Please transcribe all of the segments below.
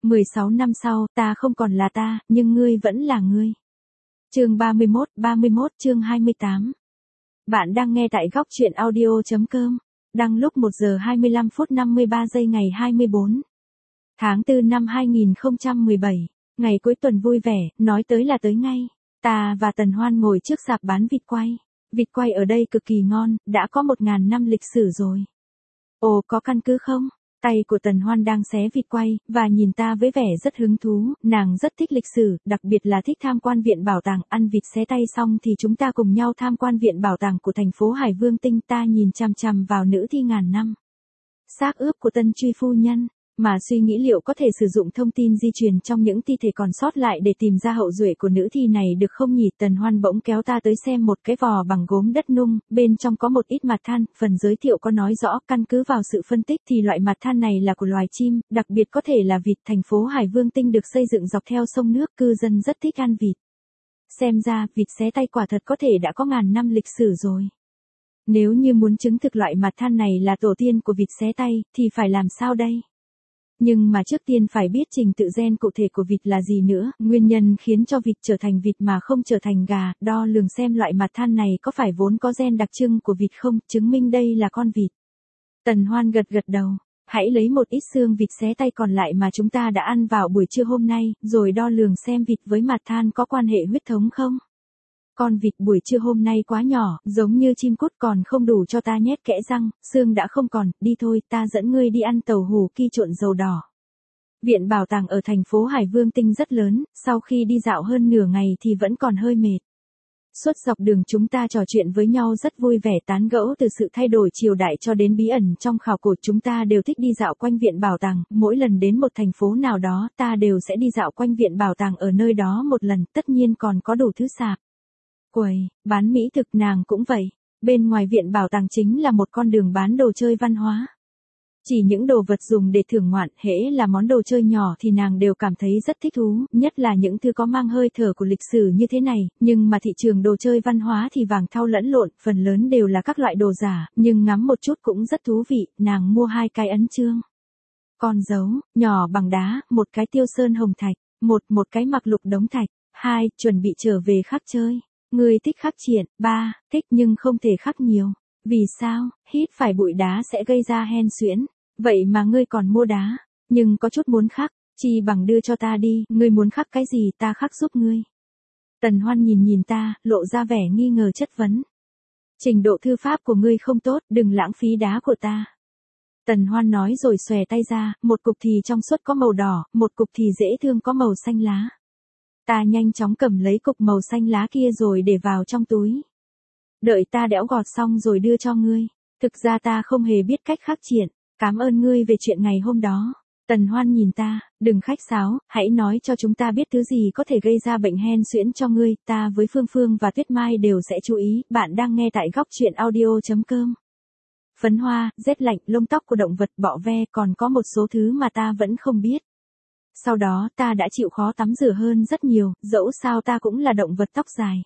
16 năm sau, ta không còn là ta, nhưng ngươi vẫn là ngươi. Chương 31 chương 28. Bạn đang nghe tại góc truyện audio.com. Đăng lúc 1 giờ 25 phút 53 giây ngày 24 tháng 4 năm 2017. Ngày cuối tuần vui vẻ, nói tới là tới ngay. Ta và Tần Hoan ngồi trước sạp bán vịt quay. Vịt quay ở đây cực kỳ ngon, đã có 1000 năm lịch sử rồi. Ồ, có căn cứ không? Tay của Tần Hoan đang xé vịt quay, và nhìn ta với vẻ rất hứng thú, nàng rất thích lịch sử, đặc biệt là thích tham quan viện bảo tàng. Ăn vịt xé tay xong thì chúng ta cùng nhau tham quan viện bảo tàng của thành phố Hải Vương Tinh. Ta nhìn chằm chằm vào nữ thi ngàn năm, xác ướp của Tân Truy phu nhân, mà suy nghĩ liệu có thể sử dụng thông tin di truyền trong những thi thể còn sót lại để tìm ra hậu duệ của nữ thi này được không nhỉ? Tần Hoan bỗng kéo ta tới xem một cái vò bằng gốm đất nung, bên trong có một ít mặt than, phần giới thiệu có nói rõ căn cứ vào sự phân tích thì loại mặt than này là của loài chim, đặc biệt có thể là vịt. Thành phố Hải Vương Tinh được xây dựng dọc theo sông nước, cư dân rất thích ăn vịt. Xem ra, vịt xé tay quả thật có thể đã có ngàn năm lịch sử rồi. Nếu như muốn chứng thực loại mặt than này là tổ tiên của vịt xé tay, thì phải làm sao đây? Nhưng mà trước tiên phải biết trình tự gen cụ thể của vịt là gì nữa, nguyên nhân khiến cho vịt trở thành vịt mà không trở thành gà, đo lường xem loại mặt than này có phải vốn có gen đặc trưng của vịt không, chứng minh đây là con vịt. Tần Hoan gật gật đầu, hãy lấy một ít xương vịt xé tay còn lại mà chúng ta đã ăn vào buổi trưa hôm nay, rồi đo lường xem vịt với mặt than có quan hệ huyết thống không. Con vịt buổi trưa hôm nay quá nhỏ, giống như chim cút còn không đủ cho ta nhét kẽ răng, xương đã không còn, đi thôi, ta dẫn ngươi đi ăn tàu hủ ki trộn dầu đỏ. Viện bảo tàng ở thành phố Hải Vương Tinh rất lớn, sau khi đi dạo hơn nửa ngày thì vẫn còn hơi mệt. Suốt dọc đường chúng ta trò chuyện với nhau rất vui vẻ, tán gẫu từ sự thay đổi triều đại cho đến bí ẩn trong khảo cổ. Chúng ta đều thích đi dạo quanh viện bảo tàng, mỗi lần đến một thành phố nào đó ta đều sẽ đi dạo quanh viện bảo tàng ở nơi đó một lần, tất nhiên còn có đủ thứ sạp quầy, bán mỹ thực. Nàng cũng vậy, bên ngoài viện bảo tàng chính là một con đường bán đồ chơi văn hóa. Chỉ những đồ vật dùng để thưởng ngoạn, hễ là món đồ chơi nhỏ thì nàng đều cảm thấy rất thích thú, nhất là những thứ có mang hơi thở của lịch sử như thế này, nhưng mà thị trường đồ chơi văn hóa thì vàng thau lẫn lộn, phần lớn đều là các loại đồ giả, nhưng ngắm một chút cũng rất thú vị. Nàng mua 2 cái ấn chương con dấu, nhỏ bằng đá, một cái tiêu sơn hồng thạch, một cái mặc lục đống thạch, 2, chuẩn bị trở về khắc chơi. Ngươi thích khắc triện, 3, thích nhưng không thể khắc nhiều. Vì sao? Hít phải bụi đá sẽ gây ra hen suyễn. Vậy mà ngươi còn mua đá, nhưng có chút muốn khắc, chi bằng đưa cho ta đi, ngươi muốn khắc cái gì ta khắc giúp ngươi. Tần Hoan nhìn ta, lộ ra vẻ nghi ngờ chất vấn. Trình độ thư pháp của ngươi không tốt, đừng lãng phí đá của ta. Tần Hoan nói rồi xòe tay ra, một cục thì trong suốt có màu đỏ, một cục thì dễ thương có màu xanh lá. Ta nhanh chóng cầm lấy cục màu xanh lá kia rồi để vào trong túi. Đợi ta đẽo gọt xong rồi đưa cho ngươi. Thực ra ta không hề biết cách khắc triện. Cảm ơn ngươi về chuyện ngày hôm đó. Tần Hoan nhìn ta, đừng khách sáo, hãy nói cho chúng ta biết thứ gì có thể gây ra bệnh hen suyễn cho ngươi. Ta với Phương Phương và Tuyết Mai đều sẽ chú ý. Bạn đang nghe tại góc truyện audio.com. Phấn hoa, rét lạnh, lông tóc của động vật, bọ ve, còn có một số thứ mà ta vẫn không biết. Sau đó ta đã chịu khó tắm rửa hơn rất nhiều, dẫu sao ta cũng là động vật tóc dài.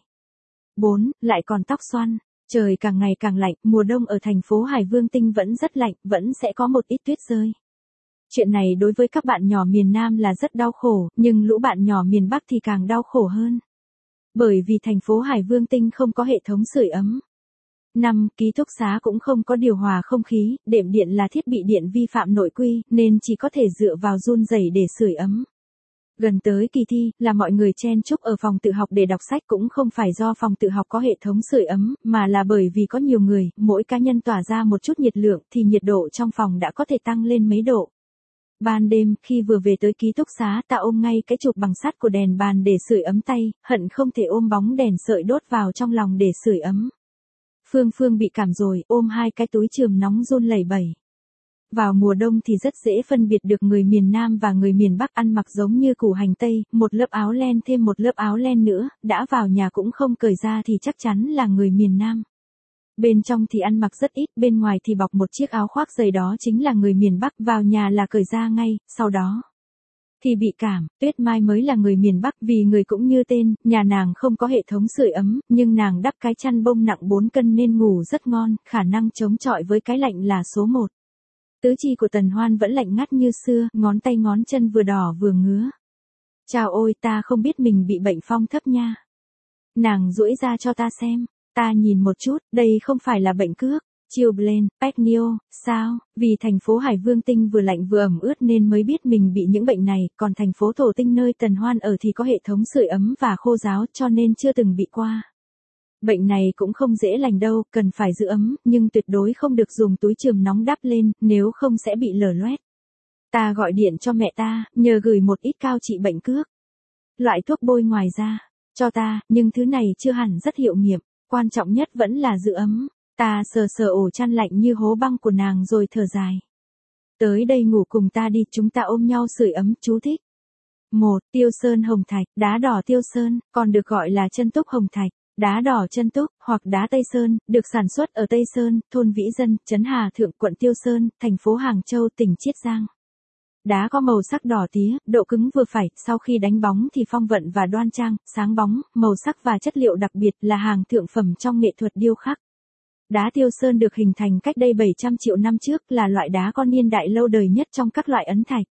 4. Lại còn tóc xoăn. Trời càng ngày càng lạnh, mùa đông ở thành phố Hải Vương Tinh vẫn rất lạnh, vẫn sẽ có một ít tuyết rơi. Chuyện này đối với các bạn nhỏ miền Nam là rất đau khổ, nhưng lũ bạn nhỏ miền Bắc thì càng đau khổ hơn. Bởi vì thành phố Hải Vương Tinh không có hệ thống sưởi ấm. 5. Ký túc xá cũng không có điều hòa không khí, đệm điện là thiết bị điện vi phạm nội quy, nên chỉ có thể dựa vào run rẩy để sưởi ấm. Gần tới kỳ thi, là mọi người chen chúc ở phòng tự học để đọc sách, cũng không phải do phòng tự học có hệ thống sưởi ấm, mà là bởi vì có nhiều người, mỗi cá nhân tỏa ra một chút nhiệt lượng thì nhiệt độ trong phòng đã có thể tăng lên mấy độ. Ban đêm, khi vừa về tới ký túc xá, ta ôm ngay cái chụp bằng sắt của đèn bàn để sưởi ấm tay, hận không thể ôm bóng đèn sợi đốt vào trong lòng để sưởi ấm. Phương Phương bị cảm rồi, ôm 2 cái túi chườm nóng run lẩy bẩy. Vào mùa đông thì rất dễ phân biệt được người miền Nam và người miền Bắc. Ăn mặc giống như củ hành tây, một lớp áo len thêm một lớp áo len nữa, đã vào nhà cũng không cởi ra thì chắc chắn là người miền Nam. Bên trong thì ăn mặc rất ít, bên ngoài thì bọc một chiếc áo khoác dày, đó chính là người miền Bắc. Vào nhà là cởi ra ngay, sau đó thì bị cảm. Tuyết Mai mới là người miền Bắc, vì người cũng như tên, nhà nàng không có hệ thống sưởi ấm, nhưng nàng đắp cái chăn bông nặng 4 cân nên ngủ rất ngon, khả năng chống chọi với cái lạnh là số 1. Tứ chi của Tần Hoan vẫn lạnh ngắt như xưa, ngón tay ngón chân vừa đỏ vừa ngứa. Chào ôi, ta không biết mình bị bệnh phong thấp nha. Nàng duỗi ra cho ta xem, ta nhìn một chút, đây không phải là bệnh cước. Chilblain, Pacnio, sao? Vì thành phố Hải Vương Tinh vừa lạnh vừa ẩm ướt nên mới biết mình bị những bệnh này, còn thành phố Thổ Tinh nơi Tần Hoan ở thì có hệ thống sưởi ấm và khô ráo cho nên chưa từng bị qua. Bệnh này cũng không dễ lành đâu, cần phải giữ ấm, nhưng tuyệt đối không được dùng túi chườm nóng đắp lên, nếu không sẽ bị lở loét. Ta gọi điện cho mẹ ta, nhờ gửi một ít cao trị bệnh cước. Loại thuốc bôi ngoài ra, cho ta, nhưng thứ này chưa hẳn rất hiệu nghiệm, quan trọng nhất vẫn là giữ ấm. Ta sờ sờ ổ chăn lạnh như hố băng của nàng rồi thở dài. Tới đây ngủ cùng ta đi, chúng ta ôm nhau sưởi ấm, chú thích. 1. Tiêu sơn hồng thạch, đá đỏ tiêu sơn, còn được gọi là chân túc hồng thạch, đá đỏ chân túc, hoặc đá Tây Sơn, được sản xuất ở Tây Sơn, thôn Vĩ Dân, trấn Hà Thượng, quận Tiêu Sơn, thành phố Hàng Châu, tỉnh Chiết Giang. Đá có màu sắc đỏ tía, độ cứng vừa phải, sau khi đánh bóng thì phong vận và đoan trang, sáng bóng, màu sắc và chất liệu đặc biệt là hàng thượng phẩm trong nghệ thuật điêu khắc. Đá Tiêu Sơn được hình thành cách đây 700 triệu năm trước, là loại đá có niên đại lâu đời nhất trong các loại ấn thạch.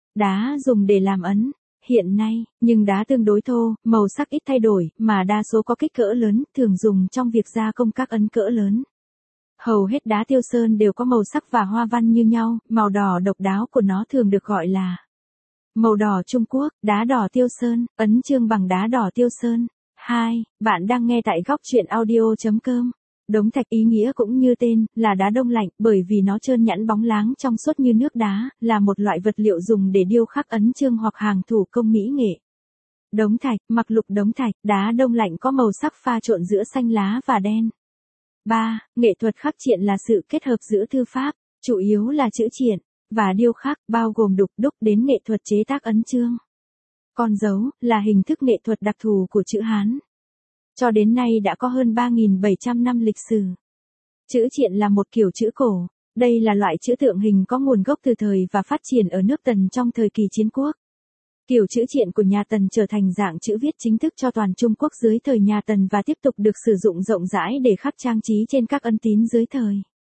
Đá dùng để làm ấn, hiện nay, nhưng đá tương đối thô, màu sắc ít thay đổi, mà đa số có kích cỡ lớn, thường dùng trong việc gia công các ấn cỡ lớn. Hầu hết đá Tiêu Sơn đều có màu sắc và hoa văn như nhau, màu đỏ độc đáo của nó thường được gọi là màu đỏ Trung Quốc, đá đỏ Tiêu Sơn, ấn chương bằng đá đỏ Tiêu Sơn. 2. Bạn đang nghe tại góc truyện audio.com. Đống thạch ý nghĩa cũng như tên, là đá đông lạnh, bởi vì nó trơn nhẵn bóng láng trong suốt như nước đá, là một loại vật liệu dùng để điêu khắc ấn chương hoặc hàng thủ công mỹ nghệ. Đống thạch, mặc lục đống thạch, đá đông lạnh có màu sắc pha trộn giữa xanh lá và đen. 3. Nghệ thuật khắc triện là sự kết hợp giữa thư pháp, chủ yếu là chữ triện, và điêu khắc, bao gồm đúc đến nghệ thuật chế tác ấn chương. Con dấu, là hình thức nghệ thuật đặc thù của chữ Hán. Cho đến nay đã có hơn 3.700 năm lịch sử. Chữ triện là một kiểu chữ cổ. Đây là loại chữ tượng hình có nguồn gốc từ thời và phát triển ở nước Tần trong thời kỳ chiến quốc. Kiểu chữ triện của nhà Tần trở thành dạng chữ viết chính thức cho toàn Trung Quốc dưới thời nhà Tần và tiếp tục được sử dụng rộng rãi để khắc trang trí trên các ấn tín dưới thời.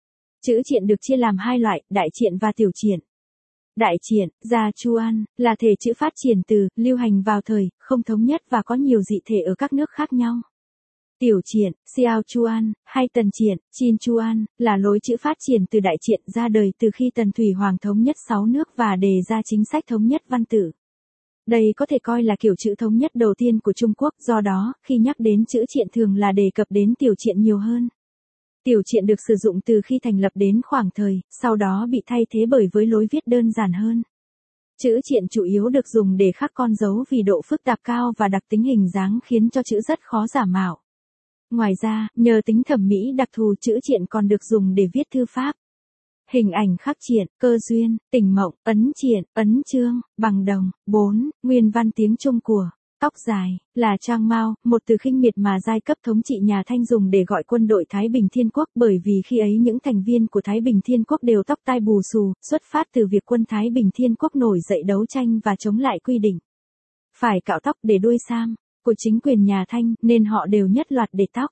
Chữ triện được chia làm hai loại, đại triện và tiểu triện. Đại triện, Gia Chuan, là thể chữ phát triển từ, lưu hành vào thời, không thống nhất và có nhiều dị thể ở các nước khác nhau. Tiểu triện, Xiao Chuan, hay Tần triện, Chin Chuan, là lối chữ phát triển từ đại triện ra đời từ khi Tần Thủy Hoàng thống nhất 6 nước và đề ra chính sách thống nhất văn tự. Đây có thể coi là kiểu chữ thống nhất đầu tiên của Trung Quốc, do đó, khi nhắc đến chữ triện thường là đề cập đến tiểu triện nhiều hơn. Tiểu triện được sử dụng từ khi thành lập đến khoảng thời, sau đó bị thay thế bởi với lối viết đơn giản hơn. Chữ triện chủ yếu được dùng để khắc con dấu vì độ phức tạp cao và đặc tính hình dáng khiến cho chữ rất khó giả mạo. Ngoài ra, nhờ tính thẩm mỹ đặc thù chữ triện còn được dùng để viết thư pháp. Hình ảnh khắc triện, cơ duyên, tỉnh mộng, ấn triện, ấn chương, bằng đồng. 4. Nguyên văn tiếng Trung của tóc dài, là trang mao, một từ khinh miệt mà giai cấp thống trị nhà Thanh dùng để gọi quân đội Thái Bình Thiên Quốc, bởi vì khi ấy những thành viên của Thái Bình Thiên Quốc đều tóc tai bù xù, xuất phát từ việc quân Thái Bình Thiên Quốc nổi dậy đấu tranh và chống lại quy định phải cạo tóc để đuôi sam của chính quyền nhà Thanh, nên họ đều nhất loạt để tóc.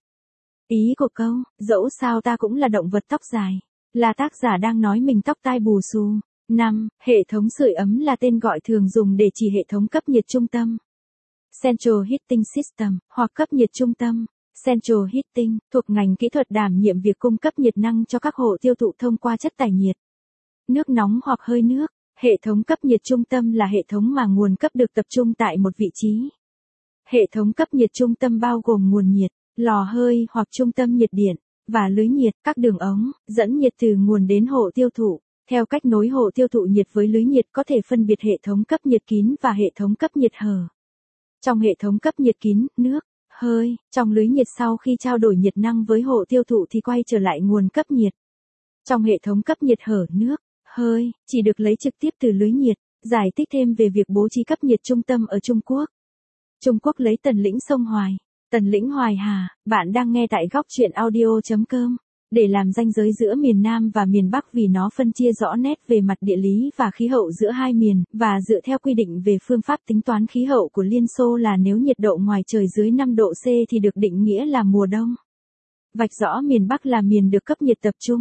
Ý của câu, dẫu sao ta cũng là động vật tóc dài, là tác giả đang nói mình tóc tai bù xù. 5. Hệ thống sưởi ấm là tên gọi thường dùng để chỉ hệ thống cấp nhiệt trung tâm. Central Heating System, hoặc cấp nhiệt trung tâm. Central Heating, thuộc ngành kỹ thuật đảm nhiệm việc cung cấp nhiệt năng cho các hộ tiêu thụ thông qua chất tải nhiệt, nước nóng hoặc hơi nước. Hệ thống cấp nhiệt trung tâm là hệ thống mà nguồn cấp được tập trung tại một vị trí. Hệ thống cấp nhiệt trung tâm bao gồm nguồn nhiệt, lò hơi hoặc trung tâm nhiệt điện, và lưới nhiệt, các đường ống, dẫn nhiệt từ nguồn đến hộ tiêu thụ. Theo cách nối hộ tiêu thụ nhiệt với lưới nhiệt có thể phân biệt hệ thống cấp nhiệt kín và hệ thống cấp nhiệt hở. Trong hệ thống cấp nhiệt kín, nước, hơi, trong lưới nhiệt sau khi trao đổi nhiệt năng với hộ tiêu thụ thì quay trở lại nguồn cấp nhiệt. Trong hệ thống cấp nhiệt hở, nước, hơi, chỉ được lấy trực tiếp từ lưới nhiệt. Giải thích thêm về việc bố trí cấp nhiệt trung tâm ở Trung Quốc. Trung Quốc lấy tần lĩnh sông Hoài, tần lĩnh Hoài Hà. Bạn đang nghe tại góc truyện audio.com. Để làm ranh giới giữa miền Nam và miền Bắc vì nó phân chia rõ nét về mặt địa lý và khí hậu giữa hai miền, và dựa theo quy định về phương pháp tính toán khí hậu của Liên Xô là nếu nhiệt độ ngoài trời dưới 5 độ C thì được định nghĩa là mùa đông. Vạch rõ miền Bắc là miền được cấp nhiệt tập trung.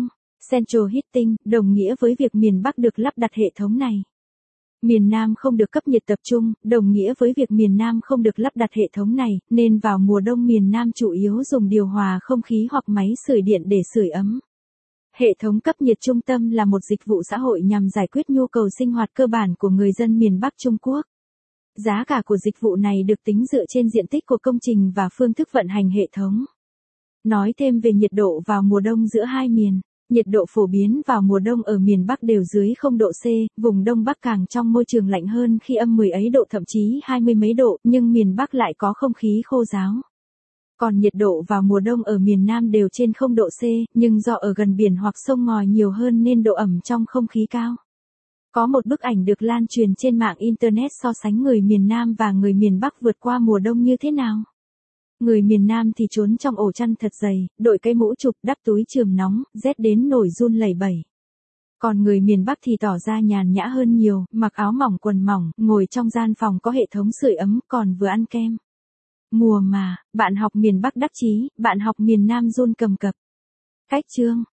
Central Heating, đồng nghĩa với việc miền Bắc được lắp đặt hệ thống này. Miền Nam không được cấp nhiệt tập trung, đồng nghĩa với việc miền Nam không được lắp đặt hệ thống này, nên vào mùa đông miền Nam chủ yếu dùng điều hòa không khí hoặc máy sưởi điện để sưởi ấm. Hệ thống cấp nhiệt trung tâm là một dịch vụ xã hội nhằm giải quyết nhu cầu sinh hoạt cơ bản của người dân miền Bắc Trung Quốc. Giá cả của dịch vụ này được tính dựa trên diện tích của công trình và phương thức vận hành hệ thống. Nói thêm về nhiệt độ vào mùa đông giữa hai miền. Nhiệt độ phổ biến vào mùa đông ở miền Bắc đều dưới 0 độ C, vùng Đông Bắc càng trong môi trường lạnh hơn khi âm 10 ấy độ thậm chí 20 mấy độ, nhưng miền Bắc lại có không khí khô ráo. Còn nhiệt độ vào mùa đông ở miền Nam đều trên 0 độ C, nhưng do ở gần biển hoặc sông ngòi nhiều hơn nên độ ẩm trong không khí cao. Có một bức ảnh được lan truyền trên mạng Internet so sánh người miền Nam và người miền Bắc vượt qua mùa đông như thế nào. Người miền Nam thì trốn trong ổ chăn thật dày, đội cái mũ chụp đắp túi chườm nóng, rét đến nổi run lẩy bẩy. Còn người miền Bắc thì tỏ ra nhàn nhã hơn nhiều, mặc áo mỏng quần mỏng, ngồi trong gian phòng có hệ thống sưởi ấm, còn vừa ăn kem. Mùa mà, bạn học miền Bắc đắc chí, bạn học miền Nam run cầm cập. Cách chương